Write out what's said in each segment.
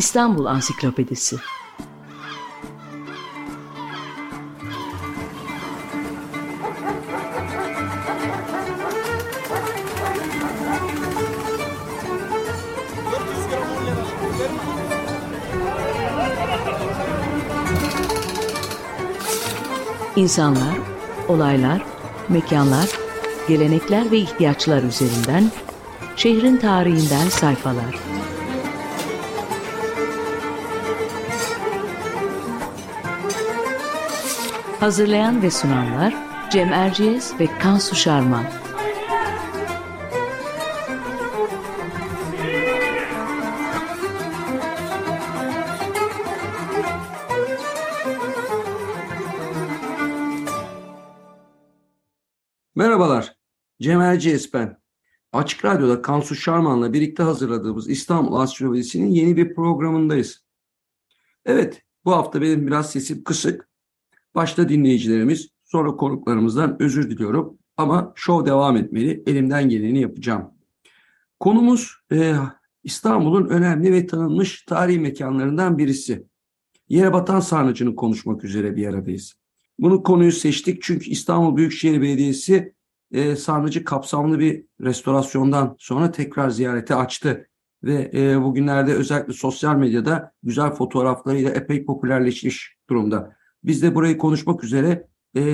İstanbul Ansiklopedisi. İnsanlar, olaylar, mekanlar, gelenekler ve ihtiyaçlar üzerinden şehrin tarihinden sayfalar. Hazırlayan ve sunanlar Cem Erciyes ve Kansu Şarman. Merhabalar, Cem Erciyes ben. Açık Radyo'da Kansu Şarman'la birlikte hazırladığımız İstanbul Ansiklopedisi'nin yeni bir programındayız. Evet, bu hafta benim biraz sesim kısık. Başta dinleyicilerimiz, sonra konuklarımızdan özür diliyorum. Ama şov devam etmeli, elimden geleni yapacağım. Konumuz İstanbul'un önemli ve tanınmış tarihi mekanlarından birisi. Yerebatan Sarnıcı'nı konuşmak üzere bir aradayız. Bunu konuyu seçtik çünkü İstanbul Büyükşehir Belediyesi Sarnıcı kapsamlı bir restorasyondan sonra tekrar ziyarete açtı. Ve bugünlerde özellikle sosyal medyada güzel fotoğraflarıyla epey popülerleşmiş durumda. Biz de burayı konuşmak üzere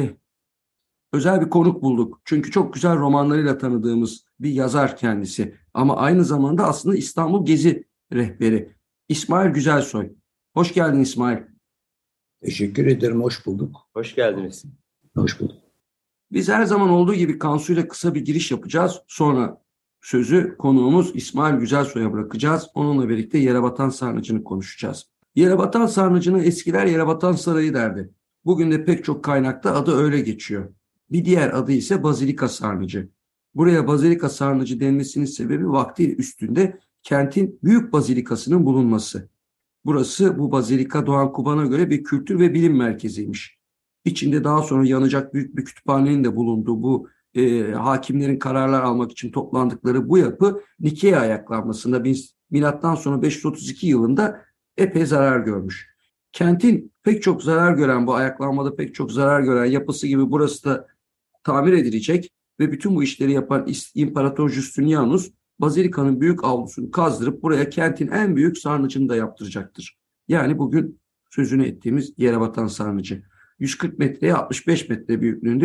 özel bir konuk bulduk. Çünkü çok güzel romanlarıyla tanıdığımız bir yazar kendisi. Ama aynı zamanda aslında İstanbul Gezi rehberi. İsmail Güzelsoy. Hoş geldin İsmail. Teşekkür ederim, hoş bulduk. Hoş geldiniz. Hoş bulduk. Biz her zaman olduğu gibi Kansu ile kısa bir giriş yapacağız. Sonra sözü konuğumuz İsmail Güzelsoy'a bırakacağız. Onunla birlikte Yerebatan Sarnıcı'nı konuşacağız. Yerebatan Sarnıcı'nı eskiler Yerebatan Sarayı derdi. Bugün de pek çok kaynakta adı öyle geçiyor. Bir diğer adı ise Bazilika Sarnıcı. Buraya Bazilika Sarnıcı denmesinin sebebi vakti üstünde kentin büyük bazilikasının bulunması. Burası bu bazilika Doğan Kuban'a göre bir kültür ve bilim merkeziymiş. İçinde daha sonra yanacak büyük bir kütüphanenin de bulunduğu bu hakimlerin kararlar almak için toplandıkları bu yapı Nikea ayaklanmasında milattan sonra 532 yılında epey zarar görmüş. Kentin pek çok zarar gören, bu ayaklanmada pek çok zarar gören yapısı gibi burası da tamir edilecek ve bütün bu işleri yapan İmparator Justinianus Bazilika'nın büyük avlusunu kazdırıp buraya kentin en büyük sarnıcını da yaptıracaktır. Yani bugün sözünü ettiğimiz Yerebatan Sarnıcı. 140 metreye 65 metre büyüklüğünde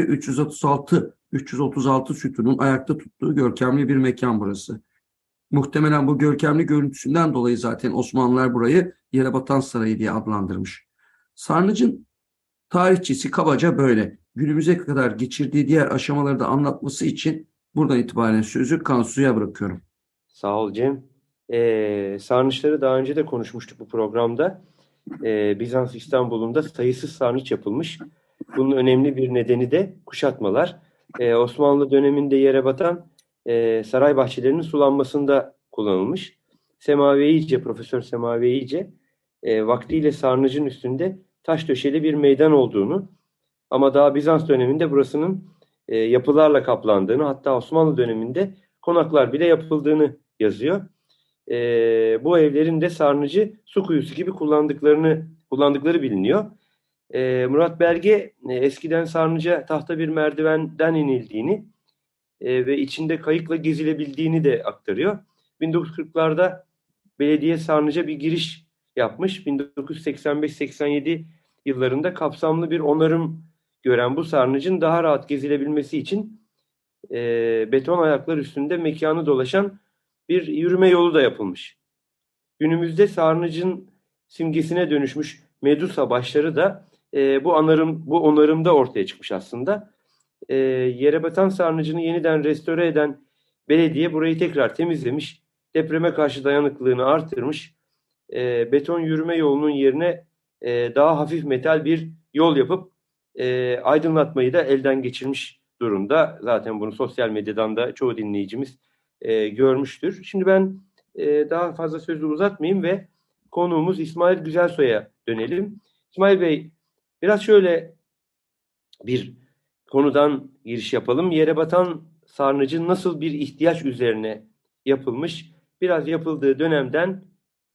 336 sütunun ayakta tuttuğu görkemli bir mekan burası. Muhtemelen bu görkemli görüntüsünden dolayı zaten Osmanlılar burayı Yerebatan Sarayı diye adlandırmış. Sarnıcın tarihçesi kabaca böyle. Günümüze kadar geçirdiği diğer aşamaları da anlatması için buradan itibaren sözü Kansu'ya bırakıyorum. Sağ ol Cem. Sarnıçları daha önce de konuşmuştuk bu programda. Bizans İstanbul'unda sayısız sarnıç yapılmış. Bunun önemli bir nedeni de kuşatmalar. Osmanlı döneminde Yerebatan saray bahçelerinin sulanmasında kullanılmış. Profesör Semaveyice vaktiyle sarnıcın üstünde taş döşeli bir meydan olduğunu ama daha Bizans döneminde burasının yapılarla kaplandığını, hatta Osmanlı döneminde konaklar bile yapıldığını yazıyor. Bu evlerin de sarnıcı su kuyusu gibi kullandıkları biliniyor. Murat Belge eskiden sarnıca tahta bir merdivenden inildiğini ve içinde kayıkla gezilebildiğini de aktarıyor. 1940'larda belediye sarnıca bir giriş yapmış. 1985-87 yıllarında kapsamlı bir onarım gören bu sarnıcın daha rahat gezilebilmesi için beton ayaklar üstünde mekanı dolaşan bir yürüme yolu da yapılmış. Günümüzde sarnıcın simgesine dönüşmüş Medusa başları da bu onarımda ortaya çıkmış aslında. Yerebatan Sarnıcı'nı yeniden restore eden belediye burayı tekrar temizlemiş, depreme karşı dayanıklılığını artırmış, beton yürüme yolunun yerine daha hafif metal bir yol yapıp aydınlatmayı da elden geçirmiş durumda. Zaten bunu sosyal medyadan da çoğu dinleyicimiz görmüştür. Şimdi ben daha fazla sözü uzatmayayım ve konuğumuz İsmail Güzelsoy'a dönelim. İsmail Bey, biraz şöyle bir konudan giriş yapalım. Yerebatan Sarnıcı nasıl bir ihtiyaç üzerine yapılmış? Biraz yapıldığı dönemden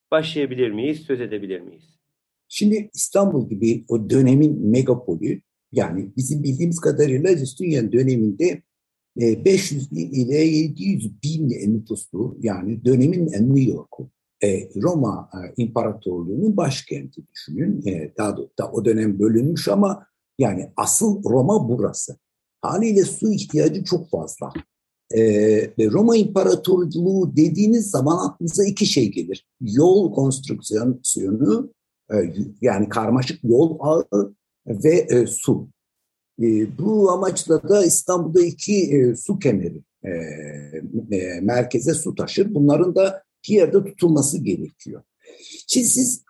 başlayabilir miyiz, söz edebilir miyiz? Şimdi İstanbul gibi o dönemin megapolü, yani bizim bildiğimiz kadarıyla Justinian döneminde 500 ile 700 bin nüfuslu, yani dönemin New York'u, Roma İmparatorluğu'nun başkenti düşünün. Daha da o dönem bölünmüş ama yani asıl Roma burası. Haliyle su ihtiyacı çok fazla. Ve Roma İmparatorluğu dediğiniz zaman aklınıza iki şey gelir. Yol konstrüksiyonu, yani karmaşık yol ağı ve su. Bu amaçla da İstanbul'da iki su kemeri merkeze su taşır. Bunların da bir yerde tutulması gerekiyor. Şimdi siz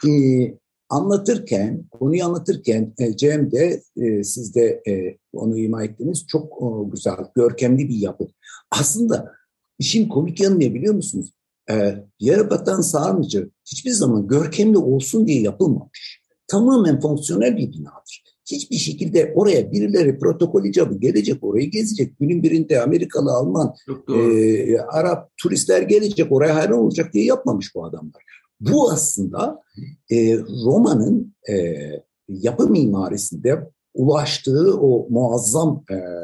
konuyu anlatırken Cem de siz de onu ima ettiniz. Çok güzel, görkemli bir yapı. Aslında işin komik yanı ne biliyor musunuz? Yere batan sarnıcı hiçbir zaman görkemli olsun diye yapılmamış. Tamamen fonksiyonel bir binadır. Hiçbir şekilde oraya birileri protokol icabı gelecek, orayı gezecek. Günün birinde Amerikalı, Alman, Arap turistler gelecek, oraya hayran olacak diye yapmamış bu adamlar. Bu aslında Roma'nın yapı mimarisinde ulaştığı o muazzam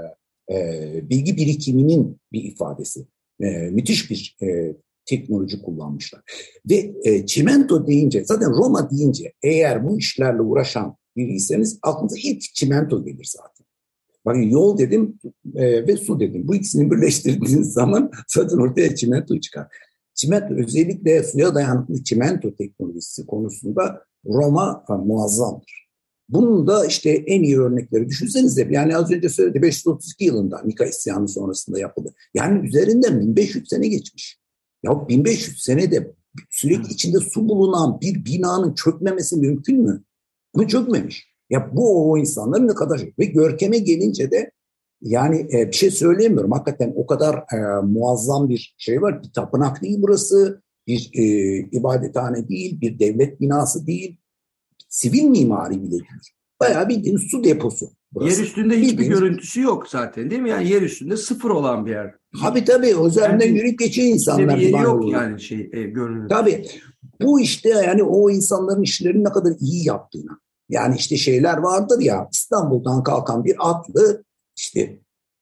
bilgi birikiminin bir ifadesi. Müthiş bir teknoloji kullanmışlar. Ve çimento deyince, zaten Roma deyince eğer bu işlerle uğraşan biriyseniz aklınıza ilk çimento gelir zaten. Bakın yol dedim ve su dedim. Bu ikisini birleştirdiğiniz zaman zaten ortaya çimento çıkar. Çimento, özellikle suya dayanıklı çimento teknolojisi konusunda Roma muazzamdır. Bunun da işte en iyi örnekleri düşünsenize, yani az önce söyledi 532 yılında Nika isyanı sonrasında yapıldı. Yani üzerinden 1500 sene geçmiş. Ya 1500 senede sürekli içinde su bulunan bir binanın çökmemesi mümkün mü? Bu çökmemiş. Ya bu o insanların ne kadar ve görkeme gelince de yani bir şey söyleyemiyorum. Hakikaten o kadar muazzam bir şey var. Bir tapınak değil burası, bir ibadethane değil, bir devlet binası değil, sivil mimari bile değil. Bayağı bildiğin su deposu burası. Yer üstünde hiçbir görüntüsü yok zaten, değil mi? Yani yer üstünde sıfır olan bir yer. Tabii üzerinden yani, yürüyüp geçiyor insanlar. Bir yeri yok yani görünür. Tabii. Bu işte yani o insanların işlerini ne kadar iyi yaptığını. Yani işte şeyler vardır ya, İstanbul'dan kalkan bir atlı işte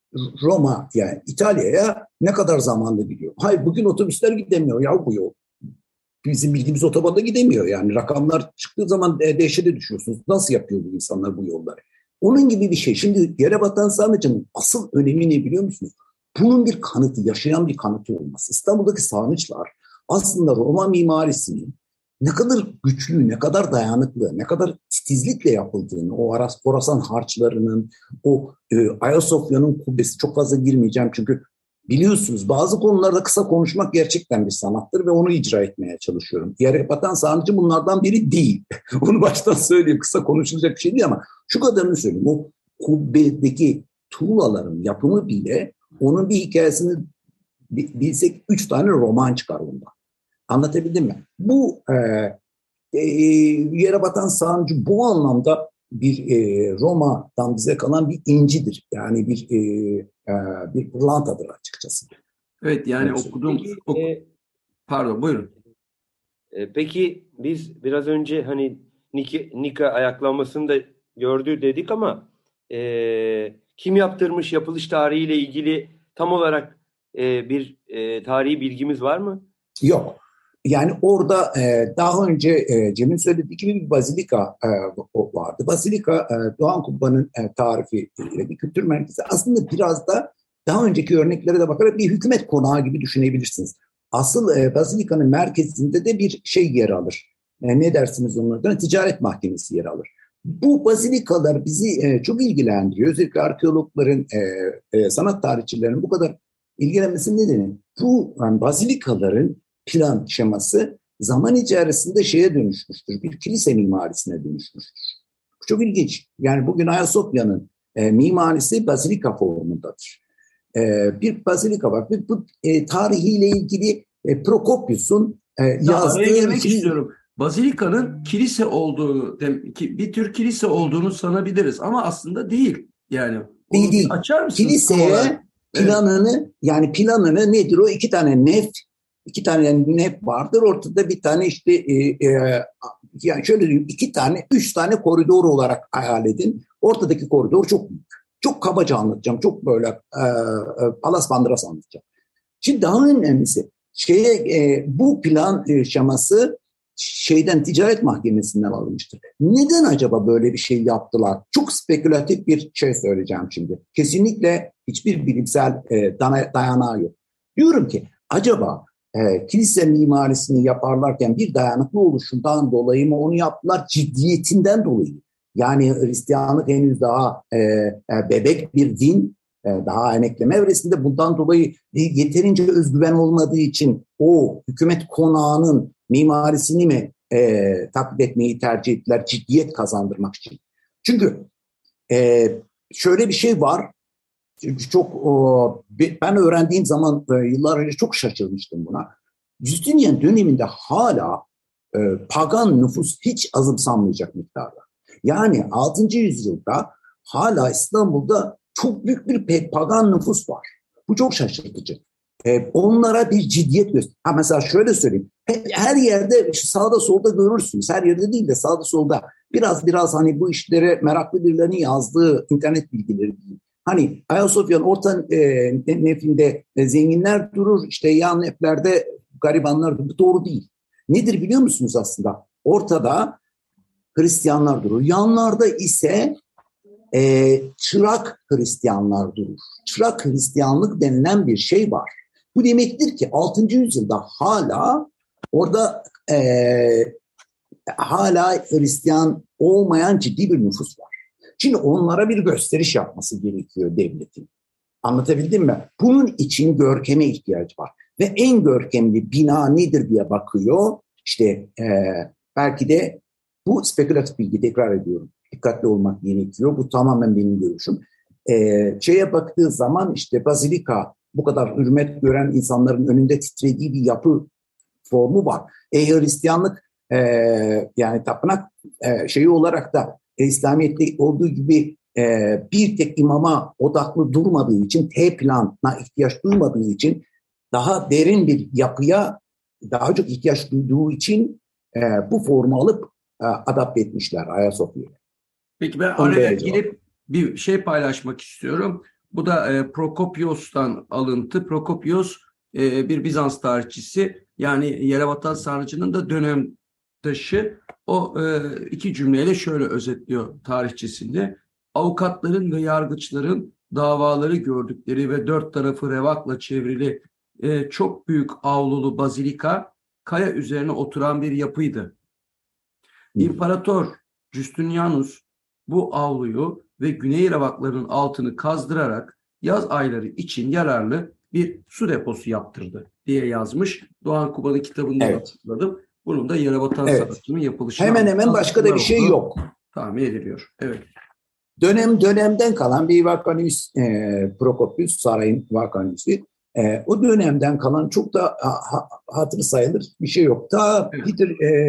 Roma, yani İtalya'ya ne kadar zamanda gidiyor. Hayır, bugün otobüsler gidemiyor ya bu yol. Bizim bildiğimiz otobanda gidemiyor yani. Rakamlar çıktığı zaman dehşete düşüyorsunuz. Nasıl yapıyor bu insanlar bu yolları? Onun gibi bir şey. Şimdi yere batan sarnıcının asıl önemi ne biliyor musunuz? Bunun bir kanıtı, yaşayan bir kanıtı olması. İstanbul'daki sarnıçlar aslında Roma mimarisinin ne kadar güçlü, ne kadar dayanıklı, ne kadar titizlikle yapıldığını, o Horasan harçlarının, o Ayasofya'nın kubbesi, çok fazla girmeyeceğim çünkü biliyorsunuz bazı konularda kısa konuşmak gerçekten bir sanattır ve onu icra etmeye çalışıyorum. Yere batan sarnıcı bunlardan biri değil. Onu baştan söyleyeyim, kısa konuşulacak bir şey değil ama şu kadarını söyleyeyim. O kubbedeki tuğlaların yapımı bile, onun bir hikayesini bilsek 3 tane roman çıkar ondan. Anlatabildim mi? Bu yere batan sarnıcı bu anlamda bir Roma'dan bize kalan bir incidir. Yani bir pırlantadır açıkçası. Evet, yani okudum. Pardon, buyurun. Peki biz biraz önce hani Nika ayaklanmasını da gördü dedik ama kim yaptırmış, yapılış tarihiyle ilgili tam olarak bir tarihi bilgimiz var mı? Yok. Yani orada daha önce Cem'in söylediği gibi bir bazilika vardı. Bazilika Doğan Kubba'nın tarifiyle bir kültür merkezi. Aslında biraz da daha önceki örneklere de bakarak bir hükümet konağı gibi düşünebilirsiniz. Asıl bazilikanın merkezinde de bir şey yer alır. Ne dersiniz onun adına? Ticaret mahkemesi yer alır. Bu bazilikalar bizi çok ilgilendiriyor. Özellikle arkeologların, sanat tarihçilerinin bu kadar ilgilenmesinin nedeni bu bazilikaların plan şeması zaman içerisinde şeye dönüşmüştür. Bir kilise mimarisine dönüşmüştür. Bu çok ilginç. Yani bugün Ayasofya'nın mimarisi bazilika formundadır. Bir bazilika var. Bu tarihiyle ilgili Prokopius'un yazdığı... istiyorum. Bazilikanın kilise olduğu, bir tür kilise olduğunu sanabiliriz ama aslında değil. Yani değil. Açar mısınız? Kiliseye planını, yani planını nedir o? 2 tane nef İki tane yani hep vardır. Ortada bir tane işte yani şöyle diyeyim, iki tane, üç tane koridor olarak hayal edin. Ortadaki koridor çok büyük. Çok kabaca anlatacağım. Çok böyle palas bandıras anlatacağım. Şimdi daha önemlisi bu plan şeması Ticaret Mahkemesi'nden alınmıştır. Neden acaba böyle bir şey yaptılar? Çok spekülatif bir şey söyleyeceğim şimdi. Kesinlikle hiçbir bilimsel dayanağı yok. Diyorum ki acaba kilise mimarisini yaparlarken bir dayanıklı oluşundan dolayı mı onu yaptılar, ciddiyetinden dolayı? Yani Hristiyanlık henüz daha bebek bir din, daha emekleme evresinde, bundan dolayı yeterince özgüven olmadığı için o hükümet konağının mimarisini mi taklit etmeyi tercih ettiler, ciddiyet kazandırmak için? Çünkü şöyle bir şey var, ben öğrendiğim zaman yıllar önce çok şaşırmıştım buna. Justinian döneminde hala pagan nüfus hiç azımsanmayacak miktarda. Yani 6. yüzyılda hala İstanbul'da çok büyük bir pagan nüfus var. Bu çok şaşırtıcı. Onlara bir ciddiyet göster. Mesela şöyle söyleyeyim. Her yerde sağda solda görürsünüz. Her yerde değil de sağda solda biraz hani bu işlere meraklı birilerinin yazdığı internet bilgileri değil. Hani Ayasofya'nın orta nefinde zenginler durur, işte yan neflerde garibanlar durur. Bu doğru değil. Nedir biliyor musunuz aslında? Ortada Hristiyanlar durur. Yanlarda ise çırak Hristiyanlar durur. Çırak Hristiyanlık denilen bir şey var. Bu demektir ki 6. yüzyılda hala orada hala Hristiyan olmayan ciddi bir nüfus var. Şimdi onlara bir gösteriş yapması gerekiyor devletin. Anlatabildim mi? Bunun için görkeme ihtiyacı var. Ve en görkemli bina nedir diye bakıyor. İşte belki de bu spekülatif bilgi, tekrar ediyorum. Dikkatli olmak gerekiyor. Bu tamamen benim görüşüm. Şeye baktığı zaman işte bazilika, bu kadar hürmet gören insanların önünde titrediği bir yapı formu var. Hristiyanlık yani tapınak şeyi olarak da İslamiyet'te olduğu gibi bir tek imama odaklı durmadığı için, T planına ihtiyaç duymadığı için, daha derin bir yapıya daha çok ihtiyaç duyduğu için bu formu alıp adapte etmişler Ayasofya'ya. Peki ben araya girip bir şey paylaşmak istiyorum. Bu da Prokopios'tan alıntı. Prokopios bir Bizans tarihçisi, yani Yerebatan Sarnıcı'nın da dönemdaşı. O iki cümleyle şöyle özetliyor tarihçisinde: avukatların ve yargıçların davaları gördükleri ve dört tarafı revakla çevrili çok büyük avlulu bazilika kaya üzerine oturan bir yapıydı. İmparator Justinianus bu avluyu ve güney revakların altını kazdırarak yaz ayları için yararlı bir su deposu yaptırdı diye yazmış. Doğan Kuba'nın kitabında hatırladım. Bunun da Yerebatan Sarnıcı'nın yapılışı. Hemen hemen başka da bir şey yok. Tahmin ediliyor. Evet. Dönemden kalan bir Vakanius, Prokopius sarayın Vakanius'u. O dönemden kalan çok da hatırı sayılır bir şey yok. Ta Peter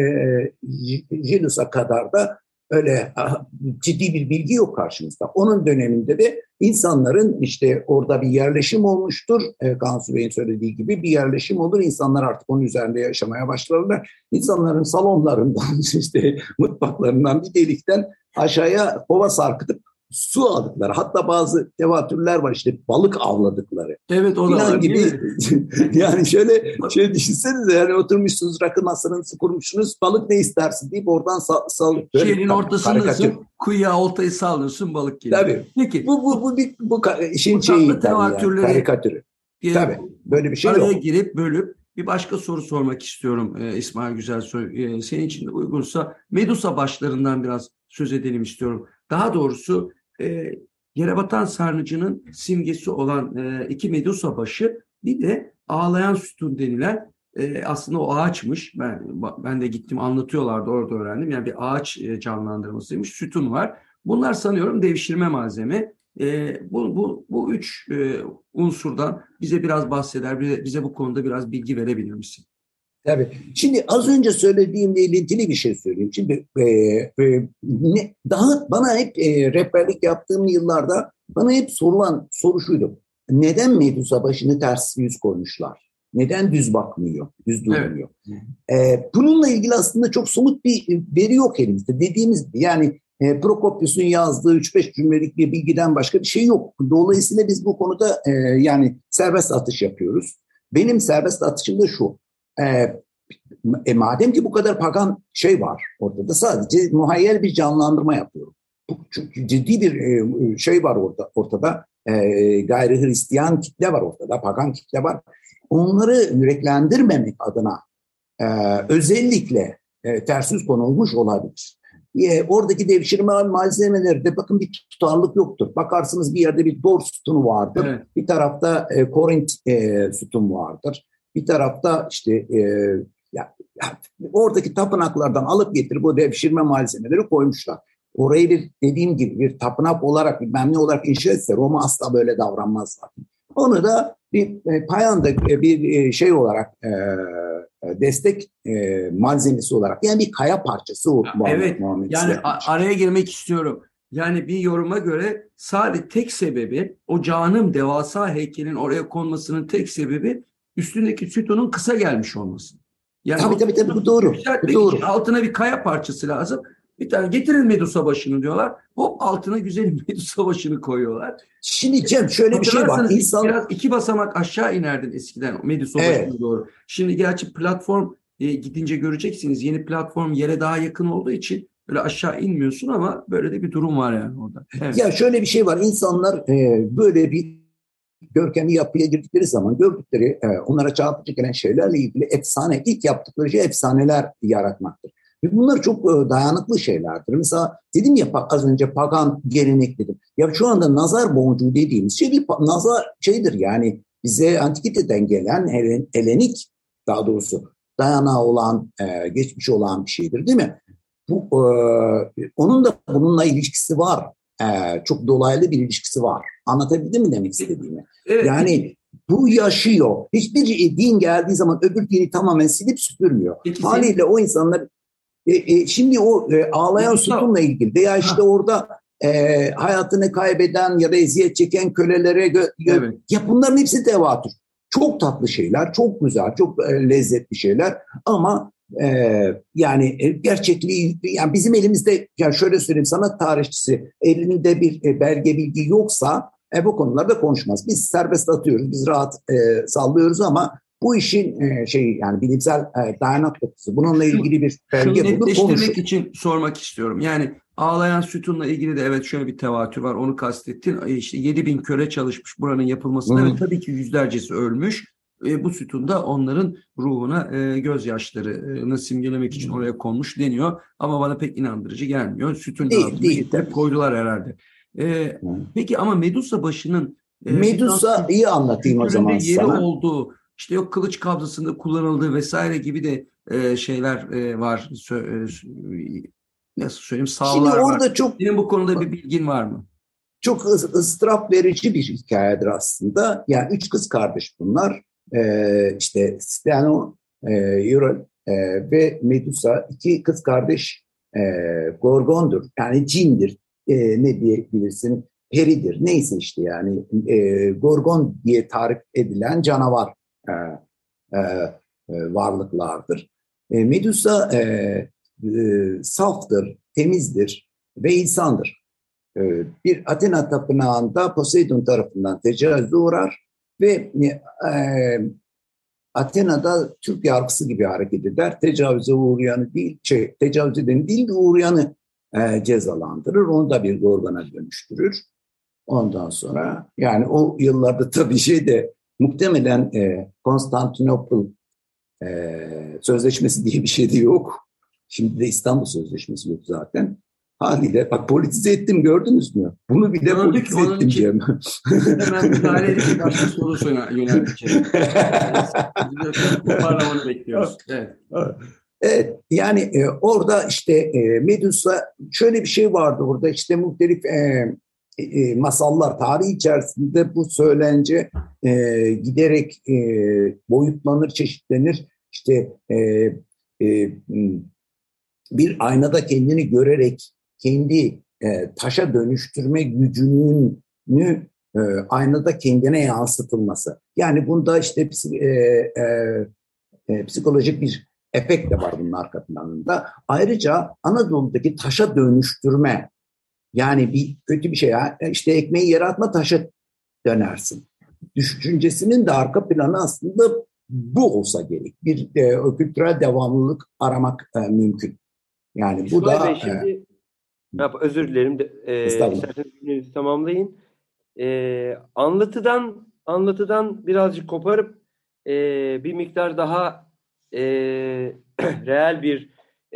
Jelus'a kadar da öyle ciddi bir bilgi yok karşımızda. Onun döneminde de insanların işte orada bir yerleşim olmuştur. Kansu Bey'in söylediği gibi bir yerleşim olur. İnsanlar artık onun üzerinde yaşamaya başlarlar. İnsanların salonlarından, işte mutfaklarından bir delikten aşağıya kova sarkıtıp su aldıkları, hatta bazı tevatürler var, işte balık avladıkları. Evet, o da var gibi. Yani şöyle düşünsenize, yani oturmuşsunuz, rakı masanızı kurmuşsunuz, balık ne istersin deyip oradan şehrin ortasındasın, kuyuya oltayı sallıyorsun, balık geliyor. Tabii. Peki. Bu işin şeyi tabii, yani, karikatürü. Tabii. Böyle bir şey yok. Araya girip bölüp bir başka soru sormak istiyorum İsmail Güzelsoy. Senin için de uygunsa Medusa başlarından biraz söz edelim istiyorum. Daha doğrusu Yerebatan Sarnıcı'nın simgesi olan iki Medusa başı, bir de ağlayan sütun denilen aslında o ağaçmış. Ben de gittim, anlatıyorlardı, orada öğrendim. Yani bir ağaç canlandırmasıymış. Sütun var. Bunlar sanıyorum devşirme malzeme. Bu üç unsurdan bize biraz bahseder, bize bu konuda biraz bilgi verebilir misin? Tabii. Şimdi az önce söylediğimle ilintili bir şey söyleyeyim. Şimdi daha bana hep rehberlik yaptığım yıllarda bana hep sorulan soru şuydu: neden Medusa başını ters yüz koymuşlar? Neden düz bakmıyor, düz durmuyor? Bununla ilgili aslında çok somut bir veri yok elimizde. Dediğimiz yani Prokopius'un yazdığı 3-5 cümlelik bir bilgiden başka bir şey yok. Dolayısıyla biz bu konuda yani serbest atış yapıyoruz. Benim serbest atışım da şu. Madem ki bu kadar pagan şey var ortada, sadece muhayyel bir canlandırma yapıyorum. Çünkü ciddi bir şey var ortada. Gayri Hristiyan kitle var ortada, pagan kitle var. Onları yüreklendirmemek adına özellikle ters yüz konulmuş olabilir. Oradaki devşirme malzemelerde bakın bir tutarlılık yoktur. Bakarsınız bir yerde bir Dor sütunu vardır. Evet. Bir tarafta Korint sütun vardır. Bir tarafta işte oradaki tapınaklardan alıp getirip o devşirme malzemeleri koymuşlar. Orayı bir dediğim gibi bir tapınak olarak, bilmem ne olarak inşa etse Roma asla böyle davranmaz zaten. Onu da bir payanda bir şey olarak destek malzemesi olarak, yani bir kaya parçası o. Evet, yani araya girmek istiyorum. Yani bir yoruma göre sadece tek sebebi, o canım devasa heykelin oraya konmasının tek sebebi üstündeki sütunun kısa gelmiş olması. Yani tabii bu doğru. Bu doğru. Altına bir kaya parçası lazım. Bir tane getirin Medusa başını diyorlar. Hop altına güzel Medusa başını koyuyorlar. Şimdi Cem şöyle bir şey var. Biraz 2 basamak aşağı inerdin eskiden Medusa başına doğru. Şimdi gerçi platform gidince göreceksiniz. Yeni platform yere daha yakın olduğu için böyle aşağı inmiyorsun ama böyle de bir durum var yani orada. Evet. Ya şöyle bir şey var. İnsanlar böyle bir görkemli yapıya girdikleri zaman gördükleri onlara çarpıcı gelen şeylerle ilgili ilk yaptıkları şey efsaneler yaratmaktır. Ve bunlar çok dayanıklı şeylerdir. Mesela dedim ya az önce pagan gelenek dedim. Ya şu anda nazar boncuğu dediğimiz şey bir nazar şeydir yani bize antikiteden gelen Helenik, daha doğrusu dayanağı olan, geçmiş olan bir şeydir değil mi? Onun da bununla ilişkisi var. Çok dolaylı bir ilişkisi var. Anlatabildim mi demek istediğimi? Evet. Yani bu yaşıyor. Hiçbir din geldiği zaman öbür dini tamamen silip süpürmüyor. Haliyle o insanlar şimdi o ağlayan sütunla ilgili veya işte orada hayatını kaybeden ya da eziyet çeken kölelere evet. Ya bunların hepsi tevatür. Çok tatlı şeyler, çok güzel, çok lezzetli şeyler ama yani gerçekliği, yani bizim elimizde, yani şöyle söyleyeyim, sanat tarihçisi elinde bir belge bilgi yoksa bu konularda konuşmaz. Biz serbest atıyoruz, biz rahat sallıyoruz ama bu işin yani bilimsel dayanak noktası. Bununla ilgili bir belge bulup netleştirmek için sormak istiyorum. Yani ağlayan sütunla ilgili de evet şöyle bir tevatür var, onu kastettin. İşte 7.000 köle çalışmış buranın yapılmasında ve tabii ki yüzlercesi ölmüş. Bu sütunda onların ruhuna gözyaşlarını simgelemek için oraya konmuş deniyor. Ama bana pek inandırıcı gelmiyor. Sütun getirip koydular herhalde. Peki ama Medusa başının Medusa iyi anlatayım o zaman yeri sana. olduğu, işte yok kılıç kabzasında kullanıldığı vesaire gibi de şeyler var. Nasıl söyleyeyim? Sağlar Şimdi orada var. çok, senin bu konuda bir bilgin var mı? Çok ıstırap verici bir hikayedir aslında. Yani 3 kız kardeş bunlar. İşte Steno, Eurol ve Medusa 2 kız kardeş Gorgon'dur. Yani cindir. Ne diyebilirsin? Peridir. Neyse işte yani Gorgon diye tarif edilen canavar varlıklardır. Medusa saftır, temizdir ve insandır. Bir Athena tapınağında Poseidon tarafından tecavüze uğrar ve Athena'da Türk yargısı gibi hareket eder. Tecavüze uğrayanı değil, tecavüz edeni değil de uğrayanı cezalandırır. Onu da bir gorgona dönüştürür. Ondan sonra yani o yıllarda tabii muhtemelen Konstantinopol Sözleşmesi diye bir şey de yok. Şimdi de İstanbul Sözleşmesi yok zaten. Haliyle bak politize ettim, gördünüz mü? Bunu bile politize ettim Cem. Hemen müdahale edip başka soru yöneldik. Parlamanı bekliyoruz. Evet. Evet, yani orada işte Medusa, şöyle bir şey vardı orada, işte muhtelif masallar, tarih içerisinde bu söylence giderek boyutlanır, çeşitlenir. İşte bir aynada kendini görerek kendi taşa dönüştürme gücünü aynada kendine yansıtılması. Yani bunda işte psikolojik bir efekt de var bunun arka planında. Ayrıca Anadolu'daki taşa dönüştürme, yani bir kötü bir şey, işte ekmeği yere atma taşa dönersin düşüncesinin de arka planı aslında bu olsa gerek. Bir kültürel devamlılık aramak mümkün. Yani bu İsmail da Bey, şimdi özür dilerim de, isterseniz cümlenizi tamamlayın. Anlatıdan birazcık koparıp bir miktar daha reel bir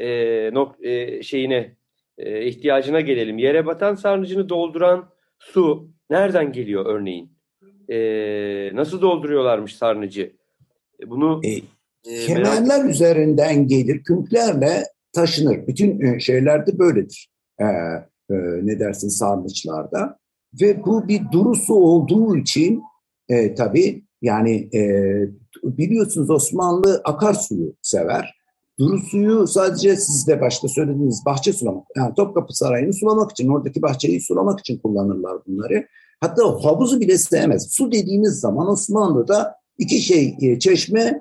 ihtiyacına gelelim. Yere batan sarnıcını dolduran su nereden geliyor örneğin? Nasıl dolduruyorlarmış sarnıcı? Bunu kemerler üzerinden gelir, künklerle taşınır. Bütün şeylerde böyledir. Ne dersin, sarnıçlarda. Ve bu bir duru su olduğu için tabii yani biliyorsunuz Osmanlı akarsuyu sever. Duru suyu sadece siz de başta söylediğiniz bahçe sulamak, yani Topkapı Sarayı'nı sulamak için, oradaki bahçeyi sulamak için kullanırlar bunları. Hatta havuzu bile sevmez. Su dediğiniz zaman Osmanlı'da iki şey, çeşme,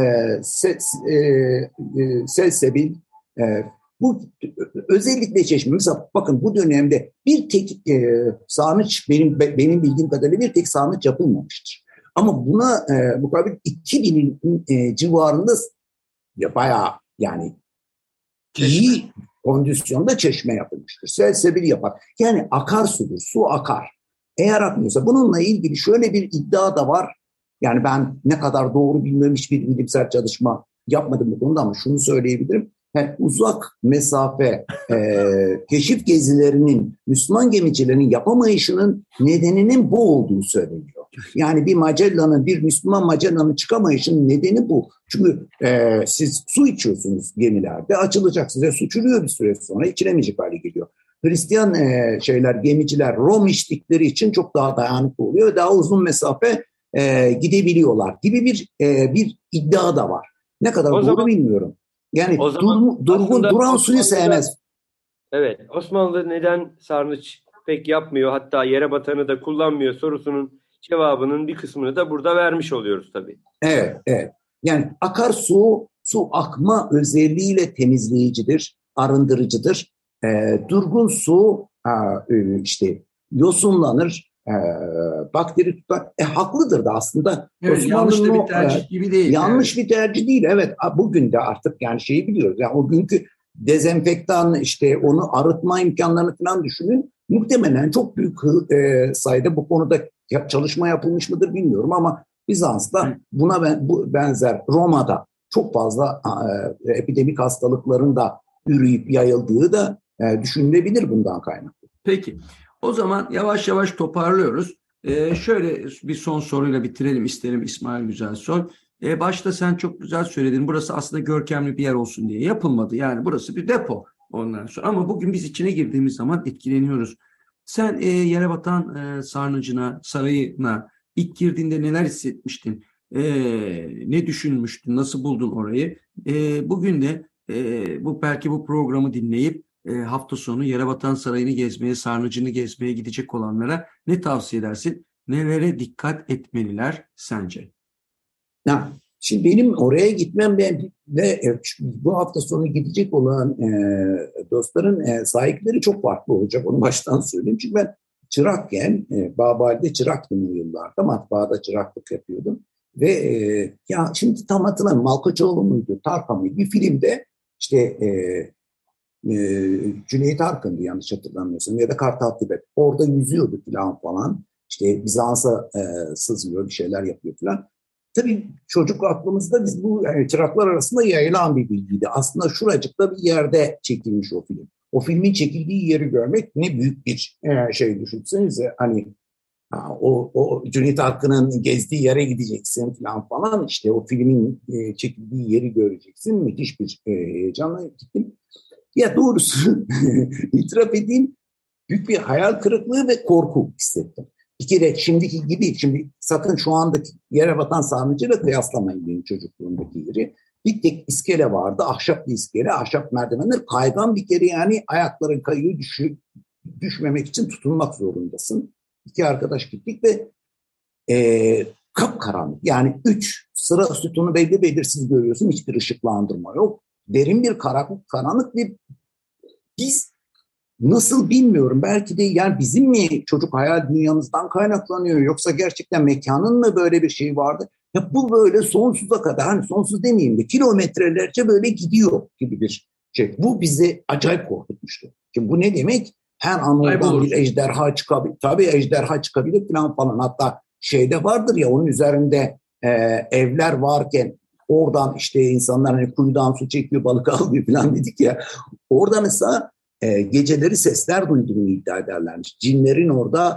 selsebil, bu özellikle çeşme. Mesela bakın bu dönemde bir tek sarnıç, benim bildiğim kadarıyla bir tek sarnıç yapılmamıştır. Ama buna mukabil 2000 civarında bayağı yani iyi kondisyonda çeşme yapılmıştır. Selsebil yapar. Yani akarsudur, su akar. Eğer akmıyorsa, bununla ilgili şöyle bir iddia da var. Yani ben ne kadar doğru bilmiyorum, hiçbir bilimsel çalışma yapmadım bu konuda, ama şunu söyleyebilirim. Yani uzak mesafe keşif gezilerinin Müslüman gemicilerin yapamayışının nedeninin bu olduğu söyleniyor. Yani bir Müslüman Magellan'ın çıkamayışının nedeni bu. Çünkü siz su içiyorsunuz gemilerde, açılacak, size su çürüyor bir süre sonra, içilemeyecek hale geliyor. Hristiyan gemiciler rom içtikleri için çok daha dayanıklı oluyor, daha uzun mesafe gidebiliyorlar gibi bir iddia da var. Ne kadar doğru bilmiyorum. Yani duran suyu sevmez. Evet, Osmanlı neden sarnıç pek yapmıyor, hatta yere batanı da kullanmıyor sorusunun cevabının bir kısmını da burada vermiş oluyoruz tabii. Evet. Yani akarsu, su akma özelliğiyle temizleyicidir, arındırıcıdır. Durgun su işte yosunlanır, bakteri tutar. Haklıdır da aslında. Evet, yanlış da bir tercih gibi değil. Yanlış bir tercih değil. Evet, bugün de artık yani şeyi biliyoruz. Yani o günkü dezenfektan, işte onu arıtma imkanlarını falan düşünün. Muhtemelen çok büyük sayıda bu konuda çalışma yapılmış mıdır bilmiyorum, ama Bizans'ta buna benzer Roma'da çok fazla epidemik hastalıkların da üreyip yayıldığı da düşünülebilir bundan kaynaklı. Peki. O zaman yavaş yavaş toparlıyoruz. Şöyle bir son soruyla bitirelim isterim İsmail Güzelsoy. Başta sen çok güzel söyledin. Burası aslında görkemli bir yer olsun diye yapılmadı. Yani burası bir depo ondan sonra. Ama bugün biz içine girdiğimiz zaman etkileniyoruz. Sen yere batan sarayına ilk girdiğinde neler hissetmiştin? Ne düşünmüştün? Nasıl buldun orayı? Bugün de belki bu programı dinleyip hafta sonu Yerebatan Sarayı'nı gezmeye, sarnıcını gezmeye gidecek olanlara ne tavsiye edersin? Nelere dikkat etmeliler sence? Şimdi benim oraya gitmem ve bu hafta sonu gidecek olan dostların sahipleri çok farklı olacak. Onu baştan söyleyeyim. Çünkü ben çırakken, Babali'de çıraktım o yıllarda. Matbaada çıraklık yapıyordum. Ve ya şimdi tam hatırlamıyorum. Malkoçoğlu muydu, Tarkan mıydı? Bir filmde işte Cüneyt Arkın'dı yanlış hatırlamıyorsam, ya da Kartal Tibet. Orada yüzüyordu falan. İşte Bizans'a sızıyor, bir şeyler yapıyor falan. Tabii çocuk aklımızda biz bu çıraklar arasında yayılan bir bilgiydi. Aslında şuracıkta bir yerde çekilmiş o film. O filmin çekildiği yeri görmek ne büyük bir şey, düşünsenize. Hani o Cüneyt Arkın'ın gezdiği yere gideceksin falan. İşte o filmin çekildiği yeri göreceksin. Müthiş bir heyecanla gittim. Ya doğrusu itiraf edeyim, büyük bir hayal kırıklığı ve korku hissettim. Bir kere şimdiki gibi, şimdi sakın şu andaki yere batan sarnıcıyla kıyaslamayın benim çocukluğumdaki yeri. Bir tek iskele vardı, ahşap bir iskele, ahşap merdivenler, kaygan bir kere, yani ayakların kayıyor, düşmemek için tutunmak zorundasın. İki arkadaş gittik ve kapkaranlık. Yani 3 sıra sütunu belli belirsiz görüyorsun. Hiçbir ışıklandırma yok. Derin bir karanlık bir biz nasıl bilmiyorum. Belki de yani bizim mi çocuk hayal dünyamızdan kaynaklanıyor yoksa gerçekten mekanın mı böyle bir şey vardı? Ya bu böyle sonsuza kadar hani sonsuz demeyeyim de kilometrelerce böyle gidiyor gibi bir şey. Bu bizi acayip korkutmuştu. Şimdi bu ne demek? Her an oradan bir ejderha çıkabilir. Tabii ejderha çıkabilir falan. Hatta şeyde vardır ya onun üzerinde evler varken oradan işte insanlar hani kuyudan su çekiyor balık alıyor falan dedik ya. Orada mesela geceleri sesler duyduğunu iddia ederlermiş. Cinlerin orada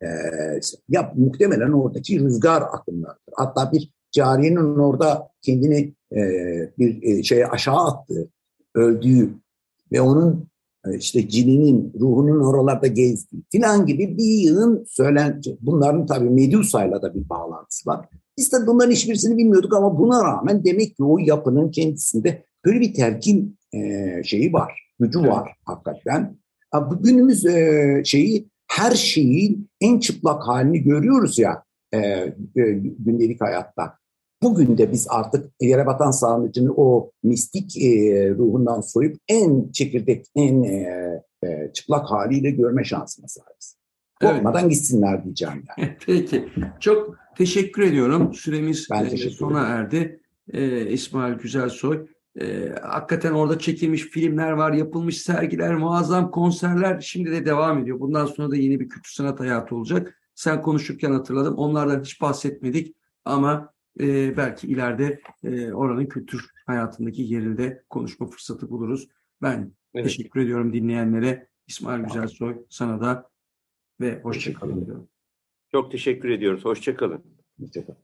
ya muhtemelen oradaki rüzgar akımlarıdır. Hatta bir cariyenin orada kendini bir şeye aşağı attığı, öldüğü ve onun işte cininin, ruhunun oralarda gezdiği filan gibi bir yığın söylenti. Bunların tabii Medusa'yla da bir bağlantısı var. Biz de bunların hiçbirisini bilmiyorduk ama buna rağmen demek ki o yapının kendisinde böyle bir telkin şeyi var, gücü var hakikaten. Bugünümüz her şeyin en çıplak halini görüyoruz ya gündelik hayatta. Bugün de biz artık Yerebatan Sarnıcı'nı o mistik ruhundan soyup en çekirdek, en çıplak haliyle görme şansına sahibiz. Korkmadan gitsinler diyeceğim yani. Peki. Çok teşekkür ediyorum. Süremiz sona ederim. erdi. İsmail Güzelsoy. Hakikaten orada çekilmiş filmler var, yapılmış sergiler, muazzam konserler şimdi de devam ediyor. Bundan sonra da yeni bir kültür sanat hayatı olacak. Sen konuşurken hatırladım. Onlardan hiç bahsetmedik ama belki ileride oranın kültür hayatındaki yerinde konuşma fırsatı buluruz. Ben teşekkür ediyorum dinleyenlere. İsmail Güzelsoy sana da ve hoşça kalın diyorum. Çok teşekkür ediyoruz. Hoşça kalın. Hoşça kalın.